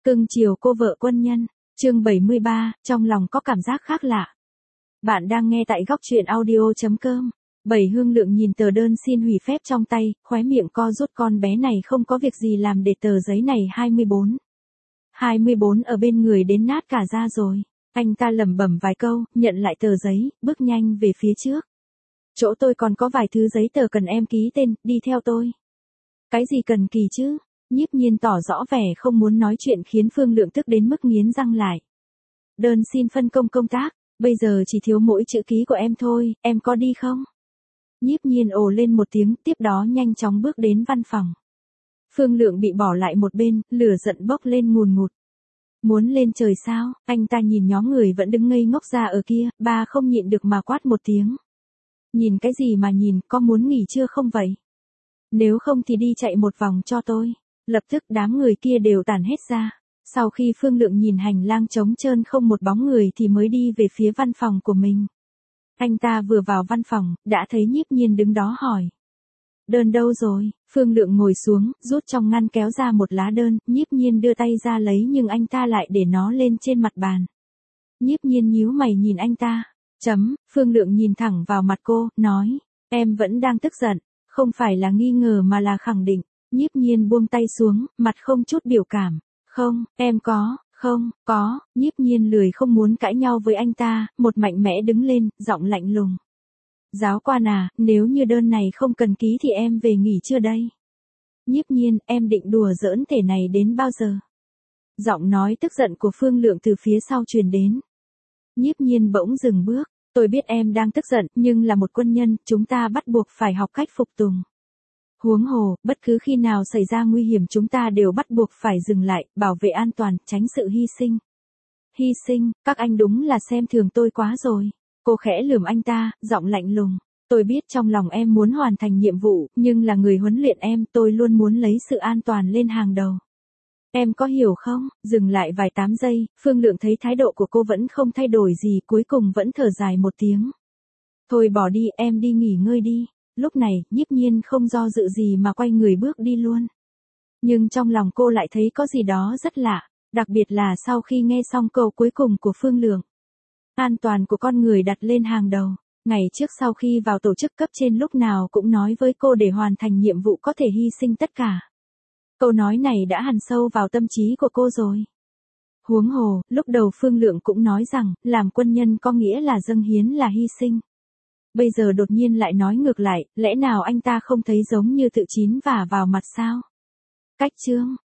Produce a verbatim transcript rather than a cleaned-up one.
Cưng chiều cô vợ quân nhân, chương bảy mươi ba, trong lòng có cảm giác khác lạ. Bạn đang nghe tại góc truyện audio chấm com. Bảy Hương Lượng nhìn tờ đơn xin hủy phép trong tay, khóe miệng co rút, con bé này không có việc gì làm để tờ giấy này hai mươi bốn. hai mươi bốn ở bên người đến nát cả da rồi. Anh ta lẩm bẩm vài câu, nhận lại tờ giấy, bước nhanh về phía trước. Chỗ tôi còn có vài thứ giấy tờ cần em ký tên, đi theo tôi. Cái gì cần kỳ chứ? Nhiếp Nhiên tỏ rõ vẻ không muốn nói chuyện khiến Phương Lượng tức đến mức nghiến răng lại. Đơn xin phân công công tác, bây giờ chỉ thiếu mỗi chữ ký của em thôi, em có đi không? Nhiếp Nhiên ồ lên một tiếng, tiếp đó nhanh chóng bước đến văn phòng. Phương Lượng bị bỏ lại một bên, lửa giận bốc lên ngùn ngụt. Muốn lên trời sao? Anh ta nhìn nhóm người vẫn đứng ngây ngốc ra ở kia, ba không nhịn được mà quát một tiếng. Nhìn cái gì mà nhìn, có muốn nghỉ chưa không vậy? Nếu không thì đi chạy một vòng cho tôi. Lập tức đám người kia đều tản hết ra. Sau khi Phương Lượng nhìn hành lang trống trơn không một bóng người thì mới đi về phía văn phòng của mình. Anh ta vừa vào văn phòng, đã thấy Nhiếp Nhiên đứng đó hỏi. Đơn đâu rồi? Phương Lượng ngồi xuống, rút trong ngăn kéo ra một lá đơn, Nhiếp Nhiên đưa tay ra lấy nhưng anh ta lại để nó lên trên mặt bàn. Nhiếp Nhiên nhíu mày nhìn anh ta. Chấm, Phương Lượng nhìn thẳng vào mặt cô, nói. Em vẫn đang tức giận, không phải là nghi ngờ mà là khẳng định. Nhiếp Nhiên buông tay xuống, mặt không chút biểu cảm. Không, em có, không, có, Nhiếp Nhiên lười không muốn cãi nhau với anh ta, một mạnh mẽ đứng lên, giọng lạnh lùng. Giáo quan à, nếu như đơn này không cần ký thì em về nghỉ chưa đây? Nhiếp Nhiên, em định đùa giỡn thể này đến bao giờ? Giọng nói tức giận của Phương Lượng từ phía sau truyền đến. Nhiếp Nhiên bỗng dừng bước, tôi biết em đang tức giận, nhưng là một quân nhân, chúng ta bắt buộc phải học cách phục tùng. Huống hồ, bất cứ khi nào xảy ra nguy hiểm chúng ta đều bắt buộc phải dừng lại, bảo vệ an toàn, tránh sự hy sinh. Hy sinh, các anh đúng là xem thường tôi quá rồi. Cô khẽ lườm anh ta, giọng lạnh lùng. Tôi biết trong lòng em muốn hoàn thành nhiệm vụ, nhưng là người huấn luyện em, tôi luôn muốn lấy sự an toàn lên hàng đầu. Em có hiểu không? Dừng lại vài tám giây, Phương Lượng thấy thái độ của cô vẫn không thay đổi gì, cuối cùng vẫn thở dài một tiếng. Thôi bỏ đi, em đi nghỉ ngơi đi. Lúc này, Nhiếp Nhiên không do dự gì mà quay người bước đi luôn. Nhưng trong lòng cô lại thấy có gì đó rất lạ, đặc biệt là sau khi nghe xong câu cuối cùng của Phương Lượng. An toàn của con người đặt lên hàng đầu. Ngày trước sau khi vào tổ chức cấp trên lúc nào cũng nói với cô để hoàn thành nhiệm vụ có thể hy sinh tất cả. Câu nói này đã hằn sâu vào tâm trí của cô rồi. Huống hồ, lúc đầu Phương Lượng cũng nói rằng, làm quân nhân có nghĩa là dâng hiến là hy sinh. Bây giờ đột nhiên lại nói ngược lại, lẽ nào anh ta không thấy giống như tự chín vả vào mặt sao? Cách chương,